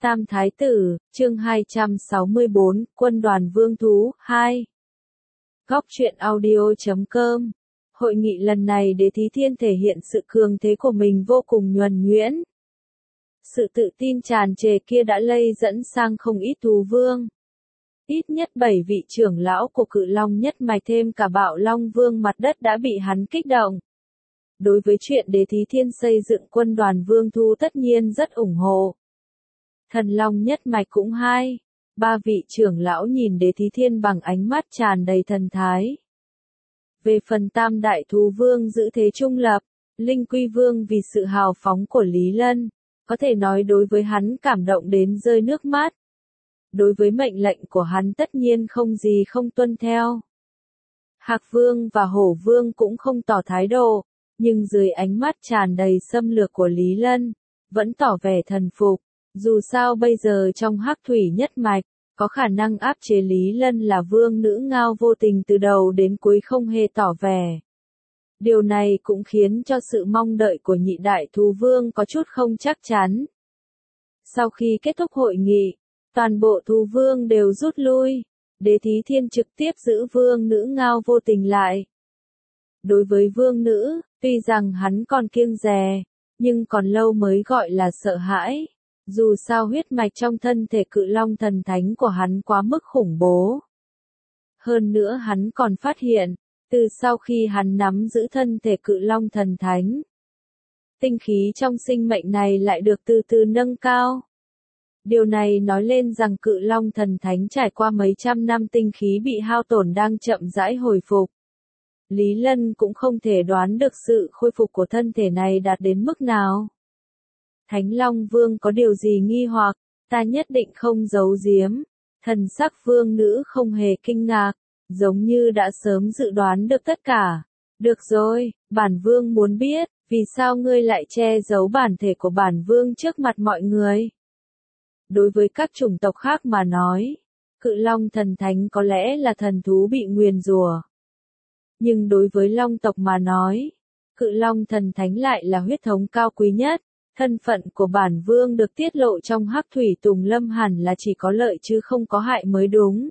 Tam Thái Tử, chương 264, Quân đoàn Vương Thú, 2. Góc truyện audio.com. Hội nghị lần này Đế Thí Thiên thể hiện sự cường thế của mình vô cùng nhuần nhuyễn. Sự tự tin tràn trề kia đã lây dẫn sang không ít thú vương. Ít nhất 7 vị trưởng lão của Cự Long nhất mạch thêm cả Bạo Long Vương mặt đất đã bị hắn kích động. Đối với chuyện Đế Thí Thiên xây dựng quân đoàn Vương Thú tất nhiên rất ủng hộ. Thần Long nhất mạch cũng hai, ba vị trưởng lão nhìn Đế Thí Thiên bằng ánh mắt tràn đầy thần thái. Về phần Tam Đại Thú Vương giữ thế trung lập, Linh Quy Vương vì sự hào phóng của Lý Lân, có thể nói đối với hắn cảm động đến rơi nước mắt. Đối với mệnh lệnh của hắn tất nhiên không gì không tuân theo. Hạc Vương và Hổ Vương cũng không tỏ thái độ, nhưng dưới ánh mắt tràn đầy xâm lược của Lý Lân, vẫn tỏ vẻ thần phục. Dù sao bây giờ trong Hắc Thủy nhất mạch, có khả năng áp chế Lý Lân là vương nữ Ngao vô tình từ đầu đến cuối không hề tỏ vẻ. Điều này cũng khiến cho sự mong đợi của nhị đại thú vương có chút không chắc chắn. Sau khi kết thúc hội nghị, toàn bộ thú vương đều rút lui, Đế Thí Thiên trực tiếp giữ vương nữ Ngao vô tình lại. Đối với vương nữ, tuy rằng hắn còn kiêng dè, nhưng còn lâu mới gọi là sợ hãi. Dù sao huyết mạch trong thân thể Cự Long thần thánh của hắn quá mức khủng bố. Hơn nữa hắn còn phát hiện, từ sau khi hắn nắm giữ thân thể Cự Long thần thánh, tinh khí trong sinh mệnh này lại được từ từ nâng cao. Điều này nói lên rằng Cự Long thần thánh trải qua mấy trăm năm tinh khí bị hao tổn đang chậm rãi hồi phục. Lý Lân cũng không thể đoán được sự khôi phục của thân thể này đạt đến mức nào. Thánh Long Vương có điều gì nghi hoặc, ta nhất định không giấu giếm. Thần sắc vương nữ không hề kinh ngạc, giống như đã sớm dự đoán được tất cả. Được rồi, bản vương muốn biết, vì sao ngươi lại che giấu bản thể của bản vương trước mặt mọi người? Đối với các chủng tộc khác mà nói, Cự Long thần thánh có lẽ là thần thú bị nguyền rủa. Nhưng đối với Long tộc mà nói, Cự Long thần thánh lại là huyết thống cao quý nhất. Thân phận của bản vương được tiết lộ trong Hắc Thủy Tùng Lâm hẳn là chỉ có lợi chứ không có hại mới đúng.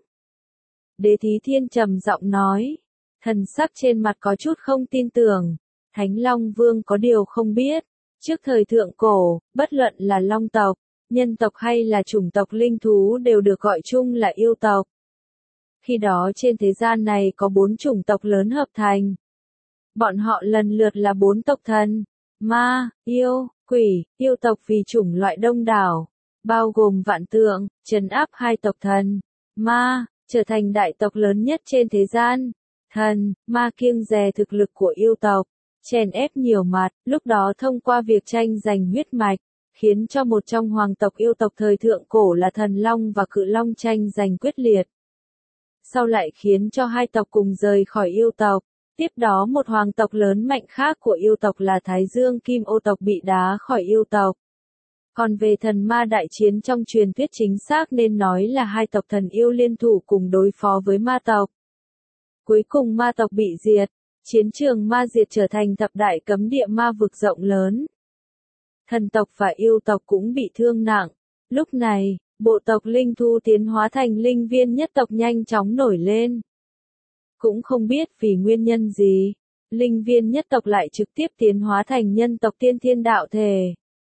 Đế Thí Thiên trầm giọng nói, thần sắc trên mặt có chút không tin tưởng. Thánh Long Vương có điều không biết, trước thời thượng cổ, bất luận là Long tộc, nhân tộc hay là chủng tộc linh thú đều được gọi chung là yêu tộc. Khi đó trên thế gian này có 4 chủng tộc lớn hợp thành. Bọn họ lần lượt là 4 tộc thần, ma, yêu, quỷ, yêu tộc vì chủng loại đông đảo, bao gồm vạn tượng, trấn áp 2 tộc thần, ma, trở thành đại tộc lớn nhất trên thế gian. Thần, ma kiêng dè thực lực của yêu tộc, chèn ép nhiều mặt, lúc đó thông qua việc tranh giành huyết mạch, khiến cho một trong hoàng tộc yêu tộc thời thượng cổ là Thần Long và Cự Long tranh giành quyết liệt. Sau lại khiến cho 2 tộc cùng rời khỏi yêu tộc. Tiếp đó một hoàng tộc lớn mạnh khác của yêu tộc là Thái Dương Kim Ô tộc bị đá khỏi yêu tộc. Còn về thần ma đại chiến trong truyền thuyết chính xác nên nói là 2 tộc thần yêu liên thủ cùng đối phó với ma tộc. Cuối cùng ma tộc bị diệt, chiến trường ma diệt trở thành thập đại cấm địa ma vực rộng lớn. Thần tộc và yêu tộc cũng bị thương nặng. Lúc này, bộ tộc linh thú tiến hóa thành linh viên nhất tộc nhanh chóng nổi lên. Cũng không biết vì nguyên nhân gì, linh viên nhất tộc lại trực tiếp tiến hóa thành nhân tộc tiên thiên đạo thể.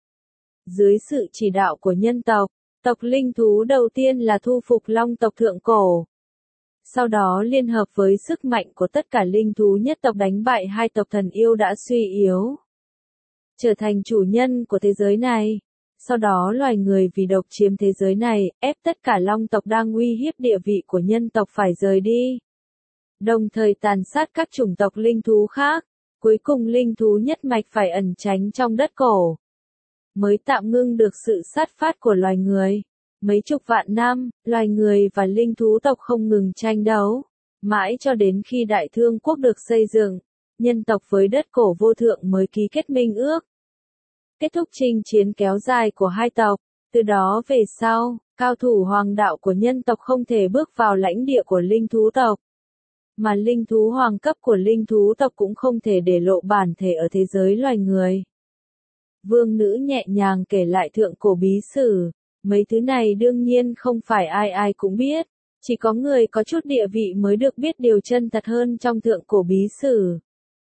Dưới sự chỉ đạo của nhân tộc, tộc linh thú đầu tiên là thu phục Long tộc thượng cổ. Sau đó liên hợp với sức mạnh của tất cả linh thú nhất tộc đánh bại 2 tộc thần yêu đã suy yếu. Trở thành chủ nhân của thế giới này. Sau đó loài người vì độc chiếm thế giới này, ép tất cả Long tộc đang uy hiếp địa vị của nhân tộc phải rời đi. Đồng thời tàn sát các chủng tộc linh thú khác, cuối cùng linh thú nhất mạch phải ẩn tránh trong đất cổ. Mới tạm ngưng được sự sát phát của loài người. Mấy chục vạn năm, loài người và linh thú tộc không ngừng tranh đấu. Mãi cho đến khi Đại Thương Quốc được xây dựng, nhân tộc với đất cổ vô thượng mới ký kết minh ước. Kết thúc chinh chiến kéo dài của 2 tộc, từ đó về sau, cao thủ hoàng đạo của nhân tộc không thể bước vào lãnh địa của linh thú tộc. Mà linh thú hoàng cấp của linh thú tộc cũng không thể để lộ bản thể ở thế giới loài người. Vương nữ nhẹ nhàng kể lại thượng cổ bí sử, Mấy thứ này đương nhiên không phải ai ai cũng biết, chỉ có người có chút địa vị mới được biết điều chân thật hơn trong thượng cổ bí sử.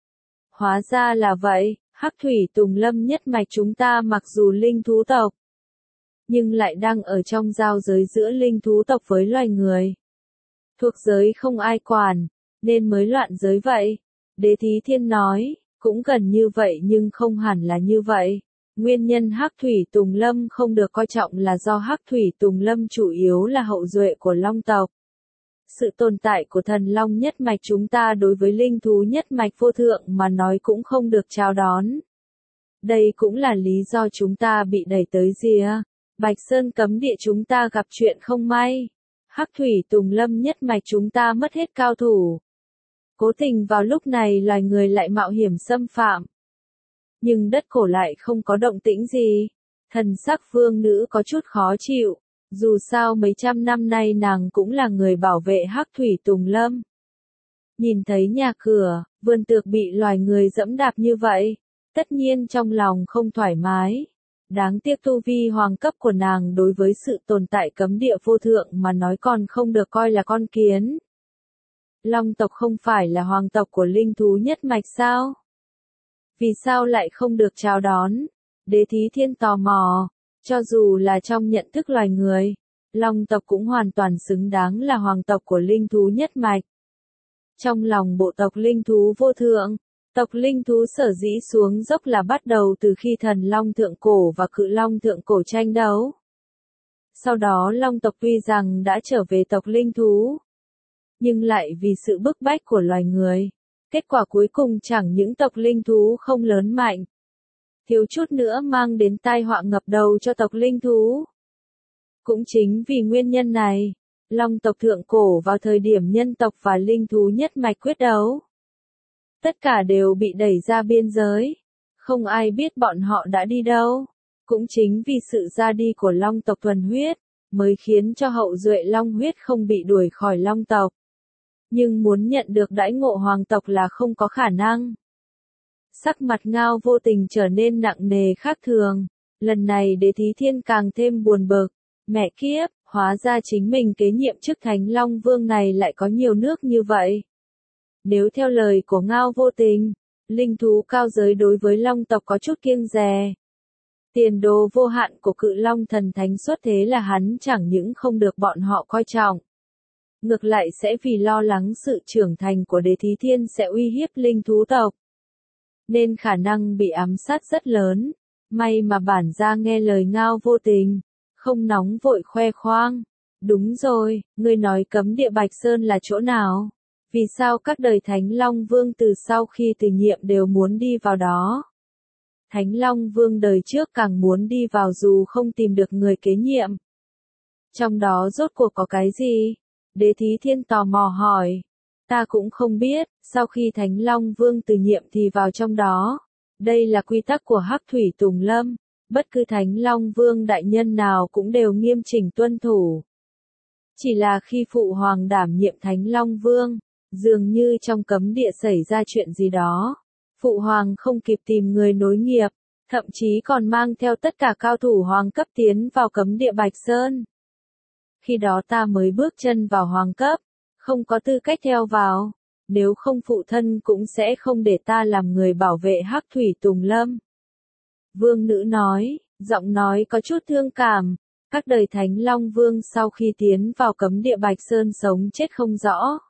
Hóa ra là vậy, Hắc Thủy Tùng Lâm nhất mạch chúng ta mặc dù linh thú tộc, nhưng lại đang ở trong giao giới giữa linh thú tộc với loài người. Thuộc giới không ai quản, nên mới loạn giới vậy. Đế Thí Thiên nói, cũng gần như vậy nhưng không hẳn là như vậy. Nguyên nhân Hắc Thủy Tùng Lâm không được coi trọng là do Hắc Thủy Tùng Lâm chủ yếu là hậu duệ của Long tộc. Sự tồn tại của thần Long nhất mạch chúng ta đối với linh thú nhất mạch vô thượng mà nói cũng không được chào đón. Đây cũng là lý do chúng ta bị đẩy tới rìa Bạch Sơn cấm địa, chúng ta gặp chuyện không may. Hắc Thủy Tùng Lâm nhất mạch chúng ta mất hết cao thủ. Cố tình vào lúc này loài người lại mạo hiểm xâm phạm. Nhưng đất cổ lại không có động tĩnh gì. Thần sắc vương nữ có chút khó chịu. Dù sao mấy trăm năm nay nàng cũng là người bảo vệ Hắc Thủy Tùng Lâm. Nhìn thấy nhà cửa, vườn tược bị loài người dẫm đạp như vậy, tất nhiên trong lòng không thoải mái. Đáng tiếc tu vi hoàng cấp của nàng đối với sự tồn tại cấm địa vô thượng mà nói còn không được coi là con kiến. Long tộc không phải là hoàng tộc của linh thú nhất mạch sao? Vì sao lại không được chào đón? Đế Thí Thiên tò mò, cho dù là trong nhận thức loài người, Long tộc cũng hoàn toàn xứng đáng là hoàng tộc của linh thú nhất mạch. Trong lòng bộ tộc linh thú vô thượng, tộc linh thú sở dĩ xuống dốc là bắt đầu từ khi thần Long thượng cổ và cự Long thượng cổ tranh đấu. Sau đó Long tộc tuy rằng đã trở về tộc linh thú, nhưng lại vì sự bức bách của loài người, kết quả cuối cùng chẳng những tộc linh thú không lớn mạnh, thiếu chút nữa mang đến tai họa ngập đầu cho tộc linh thú. Cũng chính vì nguyên nhân này, Long tộc thượng cổ vào thời điểm nhân tộc và linh thú nhất mạch quyết đấu, tất cả đều bị đẩy ra biên giới, không ai biết bọn họ đã đi đâu. Cũng chính vì sự ra đi của Long tộc thuần huyết, mới khiến cho hậu duệ Long huyết không bị đuổi khỏi Long tộc. Nhưng muốn nhận được đãi ngộ hoàng tộc là không có khả năng. Sắc mặt Ngao Vô Tình trở nên nặng nề khác thường. Lần này Đế Thí Thiên càng thêm buồn bực. Mẹ kiếp, hóa ra chính mình kế nhiệm chức Thánh Long Vương này lại có nhiều nước như vậy. Nếu theo lời của Ngao Vô Tình, linh thú cao giới đối với Long tộc có chút kiêng dè. Tiền đồ vô hạn của cự Long thần thánh xuất thế là hắn chẳng những không được bọn họ coi trọng. Ngược lại sẽ vì lo lắng sự trưởng thành của Đế Thí Thiên sẽ uy hiếp linh thú tộc, nên khả năng bị ám sát rất lớn. May mà bản gia nghe lời Ngao Vô Tình, không nóng vội khoe khoang. Đúng rồi, ngươi nói cấm địa Bạch Sơn là chỗ nào? Vì sao các đời Thánh Long Vương từ sau khi từ nhiệm đều muốn đi vào đó? Thánh Long Vương đời trước càng muốn đi vào dù không tìm được người kế nhiệm. Trong đó rốt cuộc có cái gì? Đế Thí Thiên tò mò hỏi. Ta cũng không biết, sau khi Thánh Long Vương từ nhiệm thì vào trong đó. Đây là quy tắc của Hắc Thủy Tùng Lâm, bất cứ Thánh Long Vương đại nhân nào cũng đều nghiêm chỉnh tuân thủ. Chỉ là khi Phụ Hoàng đảm nhiệm Thánh Long Vương, dường như trong cấm địa xảy ra chuyện gì đó. Phụ Hoàng không kịp tìm người nối nghiệp, thậm chí còn mang theo tất cả cao thủ hoàng cấp tiến vào cấm địa Bạch Sơn. Khi đó ta mới bước chân vào hoàng cấp, không có tư cách theo vào, nếu không phụ thân cũng sẽ không để ta làm người bảo vệ Hắc Thủy Tùng Lâm. Vương nữ nói, giọng nói có chút thương cảm, các đời Thánh Long Vương sau khi tiến vào cấm địa Bạch Sơn sống chết không rõ.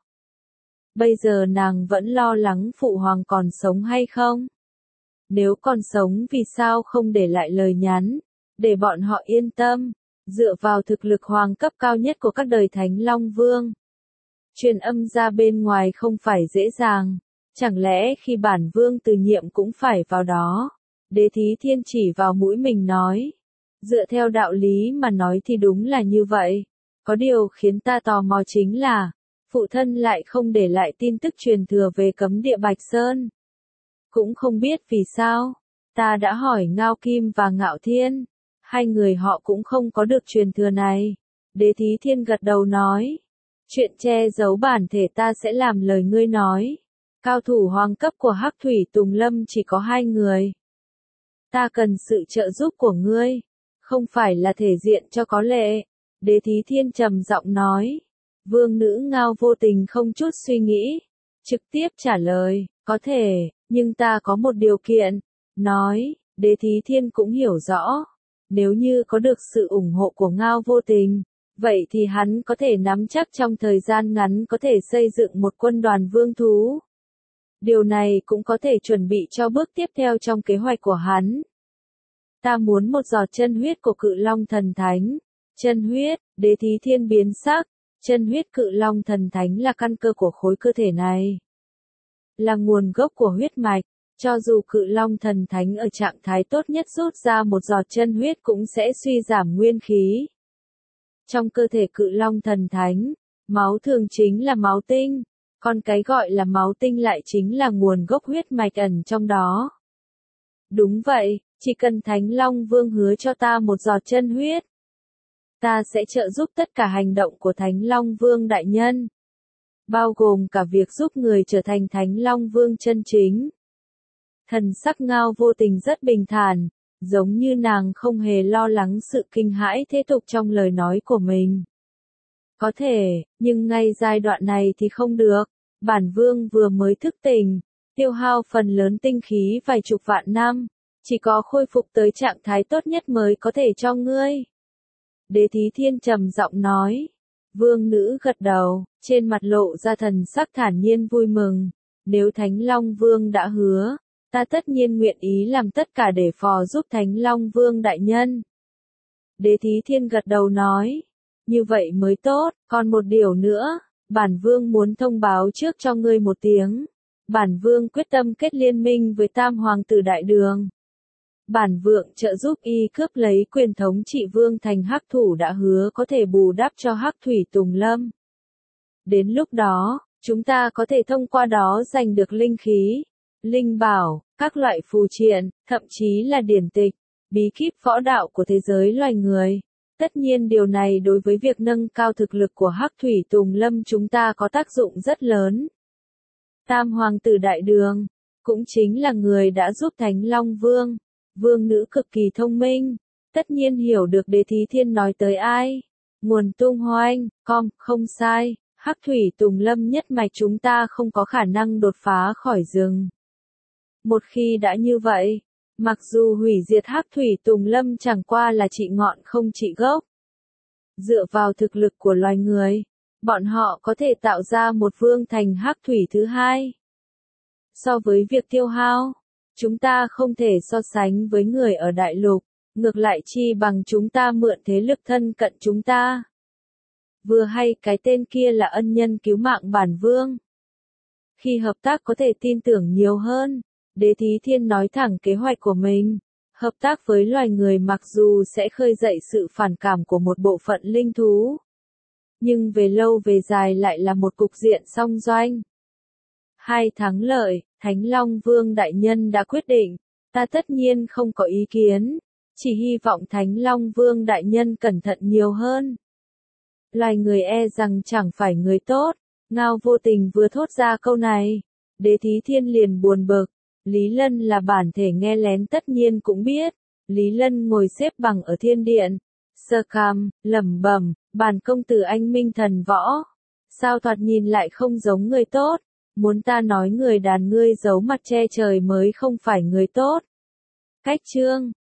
Bây giờ nàng vẫn lo lắng Phụ Hoàng còn sống hay không? Nếu còn sống vì sao không để lại lời nhắn, để bọn họ yên tâm, dựa vào thực lực hoàng cấp cao nhất của các đời Thánh Long Vương. Truyền âm ra bên ngoài không phải dễ dàng, chẳng lẽ khi bản vương từ nhiệm cũng phải vào đó? Đế Thí Thiên chỉ vào mũi mình nói. Dựa theo đạo lý mà nói thì đúng là như vậy. Có điều khiến ta tò mò chính là, phụ thân lại không để lại tin tức truyền thừa về cấm địa Bạch Sơn. Cũng không biết vì sao, ta đã hỏi Ngao Kim và Ngạo Thiên, hai người họ cũng không có được truyền thừa này. Đế Thí Thiên gật đầu nói, chuyện che giấu bản thể ta sẽ làm lời ngươi nói. Cao thủ hoàng cấp của Hắc Thủy Tùng Lâm chỉ có 2 người. Ta cần sự trợ giúp của ngươi. Không phải là thể diện cho có lệ. Đế Thí Thiên trầm giọng nói. Vương nữ Ngao vô tình không chút suy nghĩ. Trực tiếp trả lời, có thể, nhưng ta có một điều kiện. Nói, Đế Thí Thiên cũng hiểu rõ. Nếu như có được sự ủng hộ của Ngao vô tình, vậy thì hắn có thể nắm chắc trong thời gian ngắn có thể xây dựng một quân đoàn vương thú. Điều này cũng có thể chuẩn bị cho bước tiếp theo trong kế hoạch của hắn. Ta muốn một giọt chân huyết của Cự Long Thần Thánh. Chân huyết, Đế Thí Thiên biến sắc. Chân huyết Cự Long Thần Thánh là căn cơ của khối cơ thể này. Là nguồn gốc của huyết mạch. Cho dù Cự Long Thần Thánh ở trạng thái tốt nhất rút ra một giọt chân huyết cũng sẽ suy giảm nguyên khí. Trong cơ thể Cự Long Thần Thánh, máu thường chính là máu tinh, còn cái gọi là máu tinh lại chính là nguồn gốc huyết mạch ẩn trong đó. Đúng vậy, chỉ cần Thánh Long Vương hứa cho ta một giọt chân huyết, ta sẽ trợ giúp tất cả hành động của Thánh Long Vương đại nhân, bao gồm cả việc giúp người trở thành Thánh Long Vương chân chính. Thần sắc Ngao vô tình rất bình thản, giống như nàng không hề lo lắng sự kinh hãi thế tục trong lời nói của mình. Có thể, nhưng ngay giai đoạn này thì không được. Bản vương vừa mới thức tỉnh, tiêu hao phần lớn tinh khí vài chục vạn năm, chỉ có khôi phục tới trạng thái tốt nhất mới có thể cho ngươi. Đế Thí Thiên trầm giọng nói. Vương nữ gật đầu, trên mặt lộ ra thần sắc thản nhiên vui mừng. Nếu Thánh Long Vương đã hứa, ta tất nhiên nguyện ý làm tất cả để phò giúp Thánh Long Vương đại nhân. Đế Thí Thiên gật đầu nói. Như vậy mới tốt, còn một điều nữa, bản vương muốn thông báo trước cho ngươi một tiếng. Bản vương quyết tâm kết liên minh với Tam Hoàng tử Đại Đường. Bản vương trợ giúp y cướp lấy quyền thống trị vương thành Hắc Thủ đã hứa có thể bù đắp cho Hắc Thủy Tùng Lâm. Đến lúc đó, chúng ta có thể thông qua đó giành được linh khí, linh bảo, các loại phù triện, thậm chí là điển tịch, bí kíp võ đạo của thế giới loài người. Tất nhiên điều này đối với việc nâng cao thực lực của Hắc Thủy Tùng Lâm chúng ta có tác dụng rất lớn. Tam Hoàng tử Đại Đường, cũng chính là người đã giúp Thánh Long Vương, vương nữ cực kỳ thông minh, tất nhiên hiểu được Đế Thí Thiên nói tới ai. Nguồn tung hoanh, không sai, Hắc Thủy Tùng Lâm nhất mạch chúng ta không có khả năng đột phá khỏi rừng. Một khi đã như vậy, mặc dù hủy diệt Hắc Thủy Tùng Lâm chẳng qua là trị ngọn không trị gốc. Dựa vào thực lực của loài người, bọn họ có thể tạo ra một vương thành Hắc Thủy thứ hai. So với việc tiêu hao, chúng ta không thể so sánh với người ở đại lục, ngược lại chi bằng chúng ta mượn thế lực thân cận chúng ta. Vừa hay cái tên kia là ân nhân cứu mạng bản vương. Khi hợp tác có thể tin tưởng nhiều hơn. Đế Thí Thiên nói thẳng kế hoạch của mình. Hợp tác với loài người mặc dù sẽ khơi dậy sự phản cảm của một bộ phận linh thú, nhưng về lâu về dài lại là một cục diện song doanh. Hai thắng lợi, Thánh Long Vương đại nhân đã quyết định, ta tất nhiên không có ý kiến, chỉ hy vọng Thánh Long Vương đại nhân cẩn thận nhiều hơn. Loài người e rằng chẳng phải người tốt. Ngao vô tình vừa thốt ra câu này, Đế Thí Thiên liền buồn bực. Lý Lân là bản thể nghe lén tất nhiên cũng biết. Lý Lân ngồi xếp bằng ở thiên điện, sơ cằm, lẩm bẩm, bản công tử anh minh thần võ. Sao thoạt nhìn lại không giống người tốt, muốn ta nói người đàn ngươi giấu mặt che trời mới không phải người tốt. Cách chương